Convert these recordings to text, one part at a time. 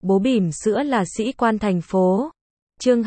Bố bỉm sữa là sĩ quan thành phố. Chương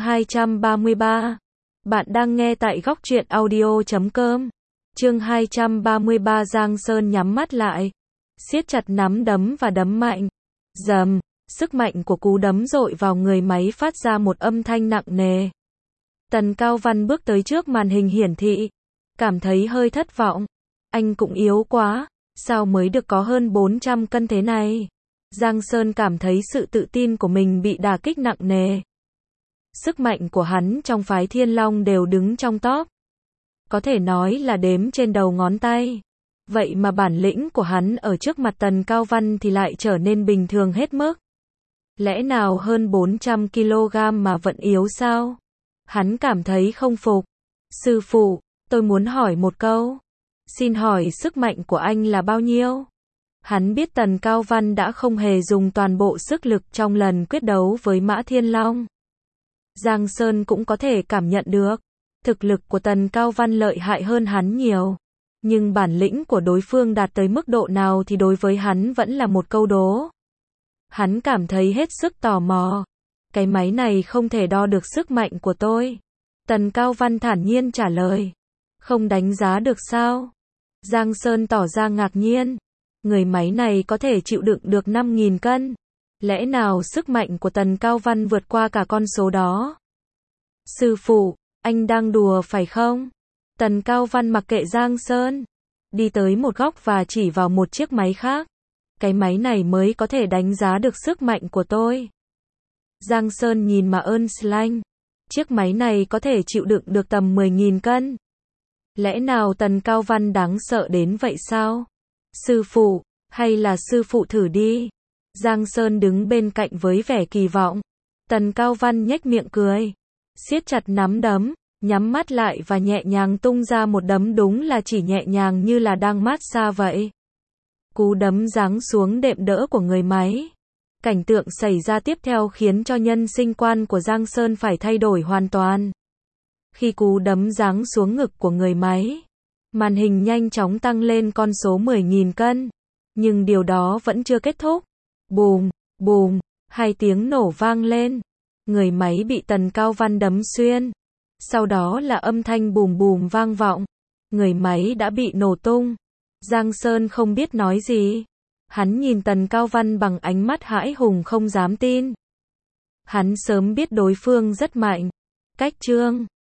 233. Bạn đang nghe tại góc truyện audio.com. Chương 233. Giang Sơn nhắm mắt lại, siết chặt nắm đấm và đấm mạnh. Rầm, sức mạnh của cú đấm dội vào người máy phát ra một âm thanh nặng nề. Tần Cao Văn bước tới trước màn hình hiển thị, cảm thấy hơi thất vọng. Anh cũng yếu quá, sao mới được có hơn 400 cân thế này? Giang Sơn cảm thấy sự tự tin của mình bị đả kích nặng nề. Sức mạnh của hắn trong phái Thiên Long đều đứng trong top. Có thể nói là đếm trên đầu ngón tay. Vậy mà bản lĩnh của hắn ở trước mặt Tần Cao Văn thì lại trở nên bình thường hết mức. Lẽ nào hơn 400 kg mà vẫn yếu sao? Hắn cảm thấy không phục. Sư phụ, tôi muốn hỏi một câu. Xin hỏi sức mạnh của anh là bao nhiêu? Hắn biết Tần Cao Văn đã không hề dùng toàn bộ sức lực trong lần quyết đấu với Mã Thiên Long. Giang Sơn cũng có thể cảm nhận được. Thực lực của Tần Cao Văn lợi hại hơn hắn nhiều. Nhưng bản lĩnh của đối phương đạt tới mức độ nào thì đối với hắn vẫn là một câu đố. Hắn cảm thấy hết sức tò mò. Cái máy này không thể đo được sức mạnh của tôi. Tần Cao Văn thản nhiên trả lời. Không đánh giá được sao? Giang Sơn tỏ ra ngạc nhiên. Người máy này có thể chịu đựng được 5.000 cân. Lẽ nào sức mạnh của Tần Cao Văn vượt qua cả con số đó? Sư phụ, anh đang đùa phải không? Tần Cao Văn mặc kệ Giang Sơn, đi tới một góc và chỉ vào một chiếc máy khác. Cái máy này mới có thể đánh giá được sức mạnh của tôi. Giang Sơn nhìn mà ơn Slang. Chiếc máy này có thể chịu đựng được tầm 10.000 cân. Lẽ nào Tần Cao Văn đáng sợ đến vậy sao? Sư phụ, hay là sư phụ thử đi. Giang Sơn đứng bên cạnh với vẻ kỳ vọng. Tần Cao Văn nhếch miệng cười, siết chặt nắm đấm, nhắm mắt lại và nhẹ nhàng tung ra một đấm, đúng là chỉ nhẹ nhàng như là đang massage vậy. Cú đấm giáng xuống đệm đỡ của người máy. Cảnh tượng xảy ra tiếp theo khiến cho nhân sinh quan của Giang Sơn phải thay đổi hoàn toàn. Khi cú đấm giáng xuống ngực của người máy, màn hình nhanh chóng tăng lên con số 10.000 cân. Nhưng điều đó vẫn chưa kết thúc. Bùm, bùm, hai tiếng nổ vang lên. Người máy bị Tần Cao Văn đấm xuyên. Sau đó là âm thanh bùm bùm vang vọng. Người máy đã bị nổ tung. Giang Sơn không biết nói gì. Hắn nhìn Tần Cao Văn bằng ánh mắt hãi hùng không dám tin. Hắn sớm biết đối phương rất mạnh. Cách chương